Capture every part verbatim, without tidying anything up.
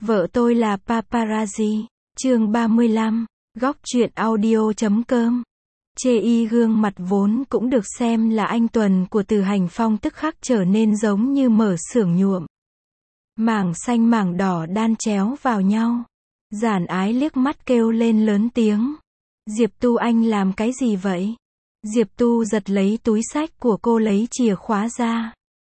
Vợ tôi là paparazzi. Chương ba mươi lăm. Góc truyện audio chấm com. Chê y gương mặt vốn cũng được xem là anh Tuần của Từ Hành Phong tức khắc trở nên giống như mở xưởng nhuộm. Mảng xanh mảng đỏ đan chéo vào nhau. Giản Ái liếc mắt kêu lên lớn tiếng. Diệp Tu, anh làm cái gì vậy? Diệp Tu giật lấy túi xách của cô, lấy chìa khóa ra.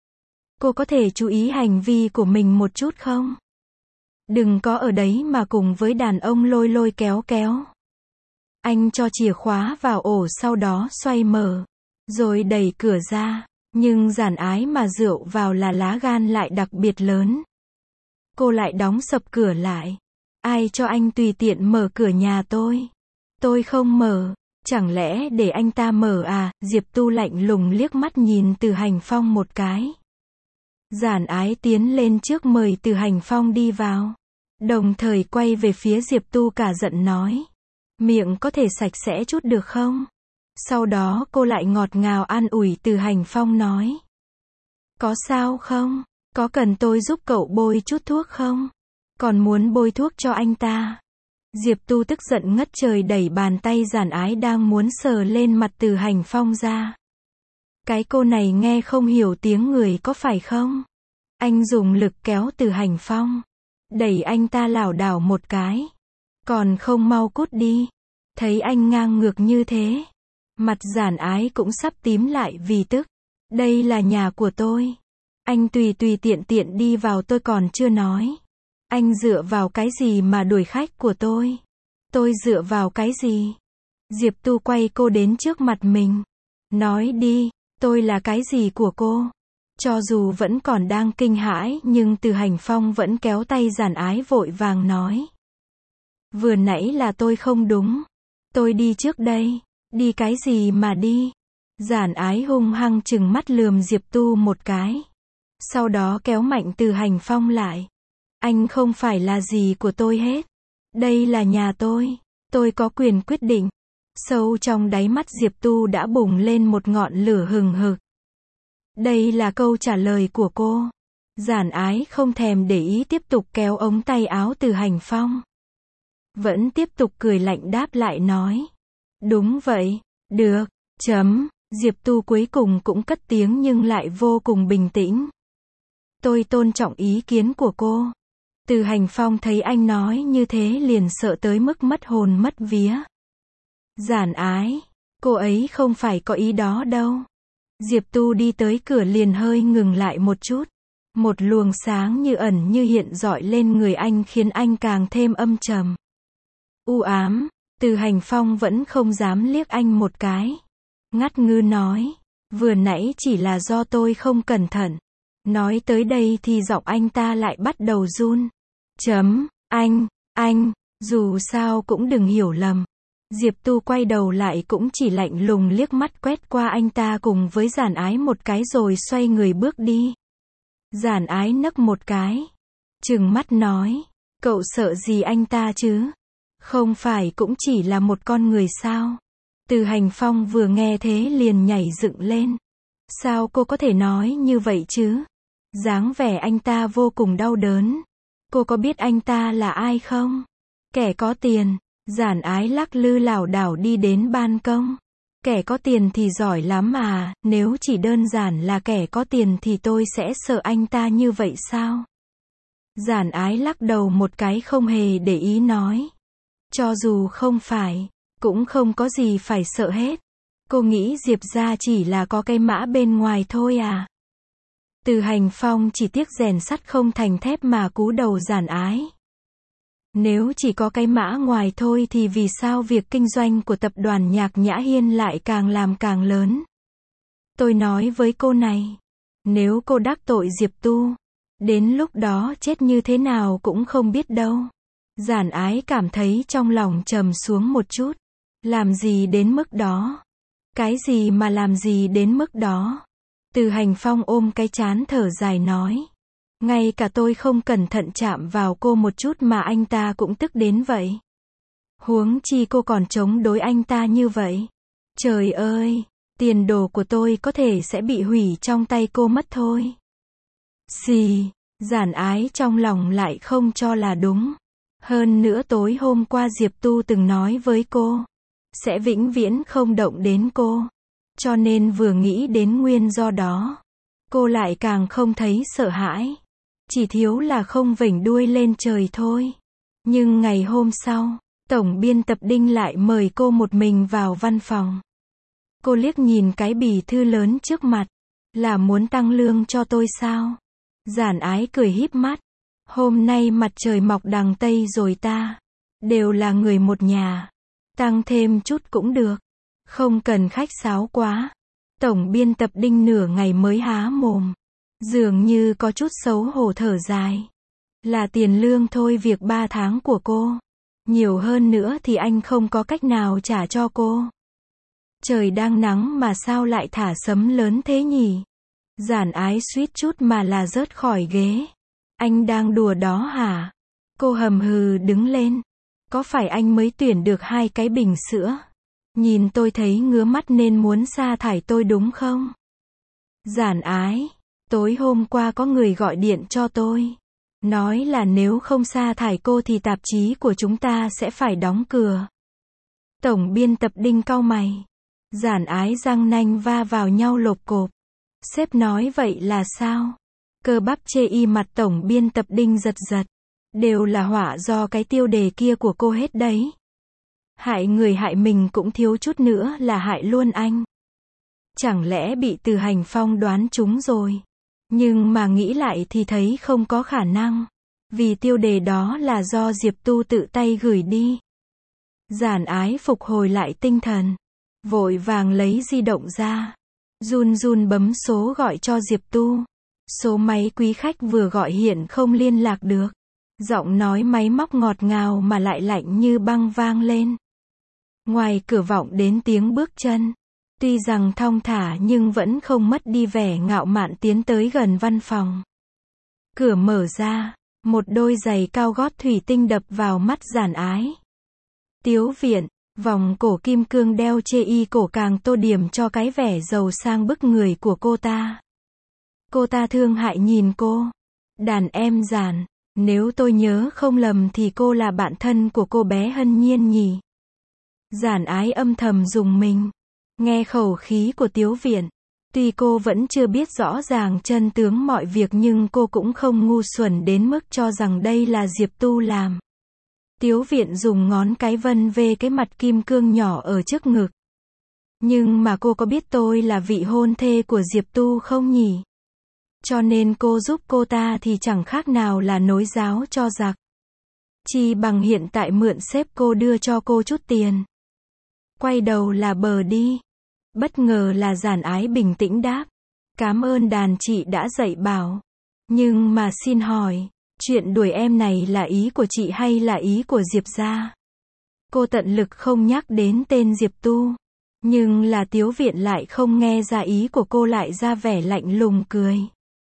Cô có thể chú ý hành vi của mình một chút không? Đừng có ở đấy mà cùng với đàn ông lôi lôi kéo kéo. Anh cho chìa khóa vào ổ, sau đó xoay mở, rồi đẩy cửa ra. Nhưng Giản Ái mà rượu vào là lá gan lại đặc biệt lớn. Cô lại đóng sập cửa lại. Ai cho anh tùy tiện mở cửa nhà tôi? Tôi không mở. Chẳng lẽ để anh ta mở à? Diệp Tu lạnh lùng liếc mắt nhìn Từ Hành Phong một cái. Giản Ái tiến lên trước mời Từ Hành Phong đi vào. Đồng thời quay về phía Diệp Tu cả giận nói. Miệng có thể sạch sẽ chút được không? Sau đó cô lại ngọt ngào an ủi Từ Hành Phong nói. Có sao không? Có cần tôi giúp cậu bôi chút thuốc không? Còn muốn bôi thuốc cho anh ta? Diệp Tu tức giận ngất trời đẩy bàn tay Giản Ái đang muốn sờ lên mặt Từ Hành Phong ra. Cái cô này nghe không hiểu tiếng người có phải không? Anh dùng lực kéo Từ Hành Phong. Đẩy anh ta lảo đảo một cái. Còn không mau cút đi. Thấy anh ngang ngược như thế. Mặt Giản Ái cũng sắp tím lại vì tức. Đây là nhà của tôi. Anh tùy tùy tiện tiện đi vào tôi còn chưa nói. Anh dựa vào cái gì mà đuổi khách của tôi? Tôi dựa vào cái gì? Diệp Tu quay cô đến trước mặt mình. Nói đi, tôi là cái gì của cô? Cho dù vẫn còn đang kinh hãi nhưng Từ Hành Phong vẫn kéo tay Giản Ái vội vàng nói. Vừa nãy là tôi không đúng. Tôi đi trước đây. Đi cái gì mà đi? Giản Ái hung hăng trừng mắt lườm Diệp Tu một cái. Sau đó kéo mạnh Từ Hành Phong lại. Anh không phải là gì của tôi hết. Đây là nhà tôi. Tôi có quyền quyết định. Sâu trong đáy mắt Diệp Tu đã bùng lên một ngọn lửa hừng hực. Đây là câu trả lời của cô. Giản Ái không thèm để ý tiếp tục kéo ống tay áo Từ Hành Phong. Vẫn tiếp tục cười lạnh đáp lại nói. Đúng vậy. Được. Chấm. Diệp Tu cuối cùng cũng cất tiếng nhưng lại vô cùng bình tĩnh. Tôi tôn trọng ý kiến của cô. Từ Hành Phong thấy anh nói như thế liền sợ tới mức mất hồn mất vía. Giản Ái, cô ấy không phải có ý đó đâu. Diệp Tu đi tới cửa liền hơi ngừng lại một chút. Một luồng sáng như ẩn như hiện rọi lên người anh khiến anh càng thêm âm trầm. U ám, Từ Hành Phong vẫn không dám liếc anh một cái. Ngắt ngư nói, vừa nãy chỉ là do tôi không cẩn thận. Nói tới đây thì giọng anh ta lại bắt đầu run. Chấm, anh, anh, dù sao cũng đừng hiểu lầm. Diệp Tu quay đầu lại cũng chỉ lạnh lùng liếc mắt quét qua anh ta cùng với Giản Ái một cái rồi xoay người bước đi. Giản Ái nấc một cái. Trừng mắt nói, cậu sợ gì anh ta chứ? Không phải cũng chỉ là một con người sao? Từ Hành Phong vừa nghe thế liền nhảy dựng lên. Sao cô có thể nói như vậy chứ? Dáng vẻ anh ta vô cùng đau đớn. Cô có biết anh ta là ai không? Kẻ có tiền. Giản Ái lắc lư lảo đảo đi đến ban công. Kẻ có tiền thì giỏi lắm à, nếu chỉ đơn giản là kẻ có tiền thì tôi sẽ sợ anh ta như vậy sao? Giản Ái lắc đầu một cái không hề để ý nói. Cho dù không phải, cũng không có gì phải sợ hết. Cô nghĩ Diệp gia chỉ là có cái mã bên ngoài thôi à? Từ Hành Phong chỉ tiếc rèn sắt không thành thép mà cú đầu Giản Ái. Nếu chỉ có cái mã ngoài thôi thì vì sao việc kinh doanh của tập đoàn Nhạc Nhã Hiên lại càng làm càng lớn? Tôi nói với cô này, nếu cô đắc tội Diệp Tu, đến lúc đó chết như thế nào cũng không biết đâu. Giản Ái cảm thấy trong lòng trầm xuống một chút. Làm gì đến mức đó? Cái gì mà làm gì đến mức đó? Từ Hành Phong ôm cái trán thở dài nói. Ngay cả tôi không cẩn thận chạm vào cô một chút mà anh ta cũng tức đến vậy. Huống chi cô còn chống đối anh ta như vậy. Trời ơi, tiền đồ của tôi có thể sẽ bị hủy trong tay cô mất thôi. Xì, Giản Ái trong lòng lại không cho là đúng. Hơn nữa tối hôm qua Diệp Tu từng nói với cô, sẽ vĩnh viễn không động đến cô. Cho nên vừa nghĩ đến nguyên do đó, cô lại càng không thấy sợ hãi. Chỉ thiếu là không vểnh đuôi lên trời thôi. Nhưng ngày hôm sau, tổng biên tập Đinh lại mời cô một mình vào văn phòng. Cô liếc nhìn cái bì thư lớn trước mặt. Là muốn tăng lương cho tôi sao? Giản Ái cười híp mắt. Hôm nay mặt trời mọc đằng Tây rồi ta. Đều là người một nhà. Tăng thêm chút cũng được. Không cần khách sáo quá. Tổng biên tập Đinh nửa ngày mới há mồm. Dường như có chút xấu hổ thở dài. Là tiền lương thôi, việc ba tháng của cô. Nhiều hơn nữa thì anh không có cách nào trả cho cô. Trời đang nắng mà sao lại thả sấm lớn thế nhỉ? Giản Ái suýt chút mà là rớt khỏi ghế. Anh đang đùa đó hả? Cô hầm hừ đứng lên. Có phải anh mới tuyển được hai cái bình sữa? Nhìn tôi thấy ngứa mắt nên muốn sa thải tôi đúng không? Giản Ái, tối hôm qua có người gọi điện cho tôi. Nói là nếu không sa thải cô thì tạp chí của chúng ta sẽ phải đóng cửa. Tổng biên tập Đinh cau mày. Giản Ái răng nanh va vào nhau lộp cộp. Sếp nói vậy là sao? Cơ bắp chê y mặt tổng biên tập Đinh giật giật. Đều là họa do cái tiêu đề kia của cô hết đấy. Hại người hại mình cũng thiếu chút nữa là hại luôn anh. Chẳng lẽ bị Từ Hành Phong đoán trúng rồi? Nhưng mà nghĩ lại thì thấy không có khả năng. Vì tiêu đề đó là do Diệp Tu tự tay gửi đi. Giản Ái phục hồi lại tinh thần. Vội vàng lấy di động ra. Run run bấm số gọi cho Diệp Tu. Số máy quý khách vừa gọi hiện không liên lạc được. Giọng nói máy móc ngọt ngào mà lại lạnh như băng vang lên. Ngoài cửa vọng đến tiếng bước chân. Tuy rằng thong thả nhưng vẫn không mất đi vẻ ngạo mạn tiến tới gần văn phòng. Cửa mở ra, một đôi giày cao gót thủy tinh đập vào mắt Giản Ái. Tiếu Viện, vòng cổ kim cương đeo chê y cổ càng tô điểm cho cái vẻ giàu sang bức người của cô ta. Cô ta thương hại nhìn cô. Đàn em Giản, nếu tôi nhớ không lầm thì cô là bạn thân của cô bé Hân Nhiên nhỉ? Giản Ái âm thầm rùng mình. Nghe khẩu khí của Tiếu Viện, tuy cô vẫn chưa biết rõ ràng chân tướng mọi việc nhưng cô cũng không ngu xuẩn đến mức cho rằng đây là Diệp Tu làm. Tiếu Viện dùng ngón cái vân về cái mặt kim cương nhỏ ở trước ngực. Nhưng mà cô có biết tôi là vị hôn thê của Diệp Tu không nhỉ? Cho nên cô giúp cô ta thì chẳng khác nào là nối giáo cho giặc. Chi bằng hiện tại mượn sếp cô đưa cho cô chút tiền. Quay đầu là bờ đi. Bất ngờ là Giản Ái bình tĩnh đáp. Cảm ơn đàn chị đã dạy bảo. Nhưng mà xin hỏi, chuyện đuổi em này là ý của chị hay là ý của Diệp gia? Cô tận lực không nhắc đến tên Diệp Tu. Nhưng là Tiếu Viện lại không nghe ra ý của cô, lại ra vẻ lạnh lùng cười.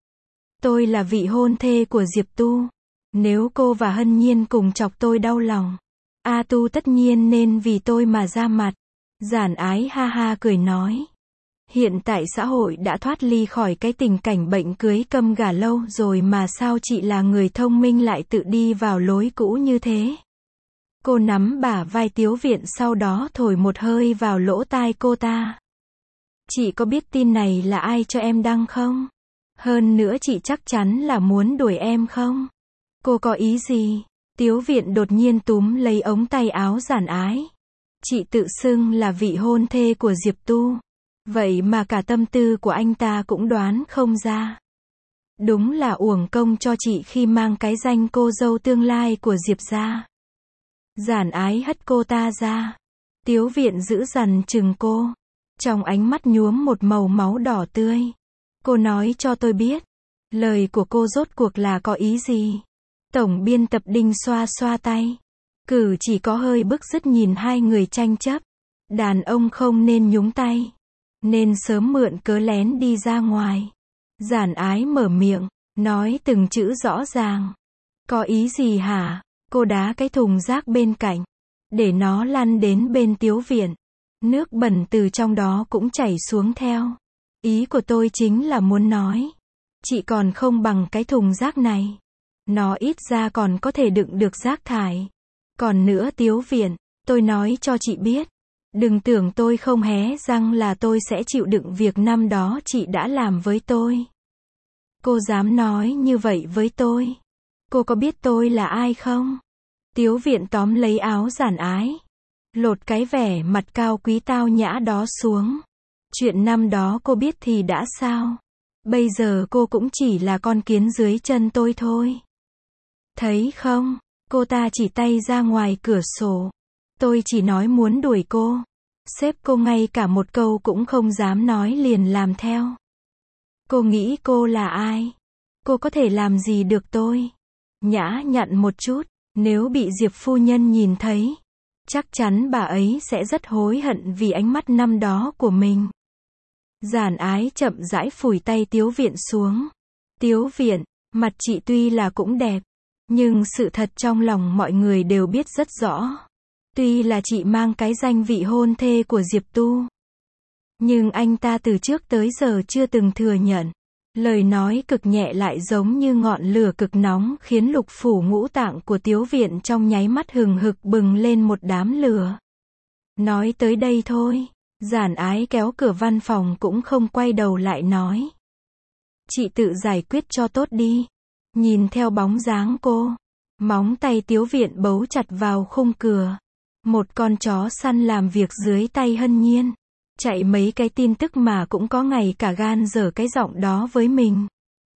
Tôi là vị hôn thê của Diệp Tu. Nếu cô và Hân Nhiên cùng chọc tôi đau lòng, A Tu tất nhiên nên vì tôi mà ra mặt. Giản Ái ha ha cười nói. Hiện tại xã hội đã thoát ly khỏi cái tình cảnh bệnh cưới câm gả lâu rồi mà sao chị là người thông minh lại tự đi vào lối cũ như thế? Cô nắm bả vai Tiếu Viện sau đó thổi một hơi vào lỗ tai cô ta. Chị có biết tin này là ai cho em đăng không? Hơn nữa chị chắc chắn là muốn đuổi em không? Cô có ý gì? Tiếu Viện đột nhiên túm lấy ống tay áo Giản Ái. Chị tự xưng là vị hôn thê của Diệp Tu. Vậy mà cả tâm tư của anh ta cũng đoán không ra. Đúng là uổng công cho chị khi mang cái danh cô dâu tương lai của Diệp gia. Giản Ái hất cô ta ra. Tiếu Viện giữ dằn chừng cô. Trong ánh mắt nhuốm một màu máu đỏ tươi. Cô nói cho tôi biết. Lời của cô rốt cuộc là có ý gì? Tổng biên tập Đinh xoa xoa tay. Cử chỉ có hơi bức rứt nhìn hai người tranh chấp. Đàn ông không nên nhúng tay. Nên sớm mượn cớ lén đi ra ngoài. Giản Ái mở miệng, nói từng chữ rõ ràng. Có ý gì hả? Cô đá cái thùng rác bên cạnh. Để nó lăn đến bên Tiếu Viện. Nước bẩn từ trong đó cũng chảy xuống theo. Ý của tôi chính là muốn nói. Chị còn không bằng cái thùng rác này. Nó ít ra còn có thể đựng được rác thải. Còn nữa Tiếu Viện, tôi nói cho chị biết. Đừng tưởng tôi không hé răng là tôi sẽ chịu đựng việc năm đó chị đã làm với tôi. Cô dám nói như vậy với tôi. Cô có biết tôi là ai không? Tiếu Viện tóm lấy áo Giản Ái. Lột cái vẻ mặt cao quý tao nhã đó xuống. Chuyện năm đó cô biết thì đã sao? Bây giờ cô cũng chỉ là con kiến dưới chân tôi thôi. Thấy không? Cô ta chỉ tay ra ngoài cửa sổ. Tôi chỉ nói muốn đuổi cô. Sếp cô ngay cả một câu cũng không dám nói liền làm theo. Cô nghĩ cô là ai? Cô có thể làm gì được tôi? Nhã nhặn một chút, nếu bị Diệp phu nhân nhìn thấy, chắc chắn bà ấy sẽ rất hối hận vì ánh mắt năm đó của mình. Giản Ái chậm rãi phủi tay Tiếu Viện xuống. Tiếu Viện, mặt chị tuy là cũng đẹp, nhưng sự thật trong lòng mọi người đều biết rất rõ. Tuy là chị mang cái danh vị hôn thê của Diệp Tu, nhưng anh ta từ trước tới giờ chưa từng thừa nhận. Lời nói cực nhẹ lại giống như ngọn lửa cực nóng khiến lục phủ ngũ tạng của Tiếu Viện trong nháy mắt hừng hực bừng lên một đám lửa. Nói tới đây thôi, Giản Ái kéo cửa văn phòng cũng không quay đầu lại nói. Chị tự giải quyết cho tốt đi. Nhìn theo bóng dáng cô, móng tay Tiếu Viện bấu chặt vào khung cửa. Một con chó săn làm việc dưới tay Hân Nhiên. Chạy mấy cái tin tức mà cũng có ngày cả gan dở cái giọng đó với mình.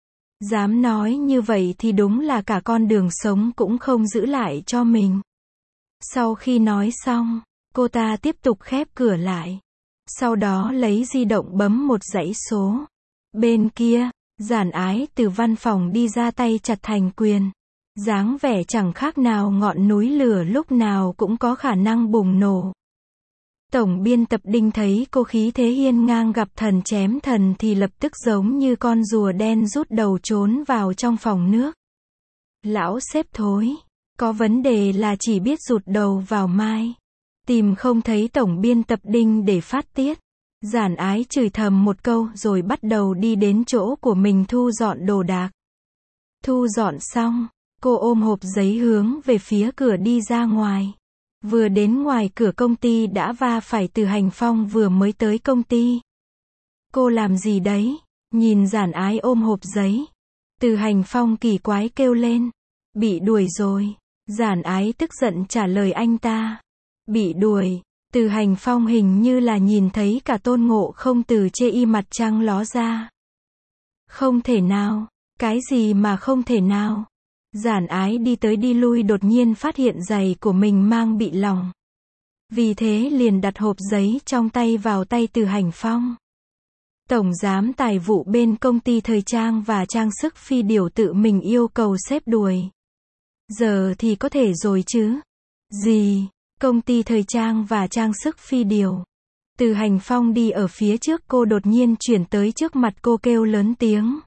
Dám nói như vậy thì đúng là cả con đường sống cũng không giữ lại cho mình. Sau khi nói xong, cô ta tiếp tục khép cửa lại. Sau đó lấy di động bấm một dãy số. Bên kia, Giản Ái từ văn phòng đi ra tay chặt thành quyền. Dáng vẻ chẳng khác nào ngọn núi lửa lúc nào cũng có khả năng bùng nổ. Tổng biên tập Đinh thấy cô khí thế hiên ngang gặp thần chém thần thì lập tức giống như con rùa đen rút đầu trốn vào trong phòng nước. Lão sếp thối, có vấn đề là chỉ biết rụt đầu vào mai. Tìm không thấy tổng biên tập Đinh để phát tiết. Giản Ái chửi thầm một câu rồi bắt đầu đi đến chỗ của mình thu dọn đồ đạc. Thu dọn xong, cô ôm hộp giấy hướng về phía cửa đi ra ngoài. Vừa đến ngoài cửa công ty đã va phải Từ Hành Phong vừa mới tới công ty. Cô làm gì đấy? Nhìn Giản Ái ôm hộp giấy. Từ Hành Phong kỳ quái kêu lên. Bị đuổi rồi. Giản Ái tức giận trả lời anh ta. Bị đuổi. Từ Hành Phong hình như là nhìn thấy cả Tôn Ngộ Không từ chê y mặt trăng ló ra. Không thể nào. Cái gì mà không thể nào? Giản Ái đi tới đi lui đột nhiên phát hiện giày của mình mang bị lỏng. Vì thế liền đặt hộp giấy trong tay vào tay Từ Hành Phong. Tổng giám tài vụ bên công ty thời trang và trang sức Phi Điểu tự mình yêu cầu sếp đuổi. Giờ thì có thể rồi chứ? Gì? Công ty thời trang và trang sức Phi Điểu. Từ Hành Phong đi ở phía trước cô đột nhiên chuyển tới trước mặt cô kêu lớn tiếng.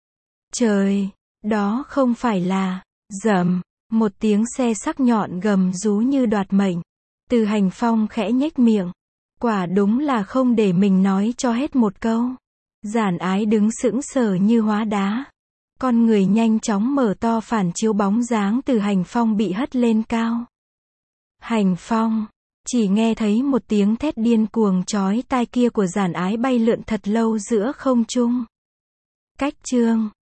Trời! Đó không phải là, rầm, một tiếng xe sắc nhọn gầm rú như đoạt mệnh. Từ Hành Phong khẽ nhếch miệng. Quả đúng là không để mình nói cho hết một câu. Giản Ái đứng sững sờ như hóa đá. Con người nhanh chóng mở to phản chiếu bóng dáng Từ Hành Phong bị hất lên cao. Hành Phong, chỉ nghe thấy một tiếng thét điên cuồng chói tai kia của Giản Ái bay lượn thật lâu giữa không trung. Cách chương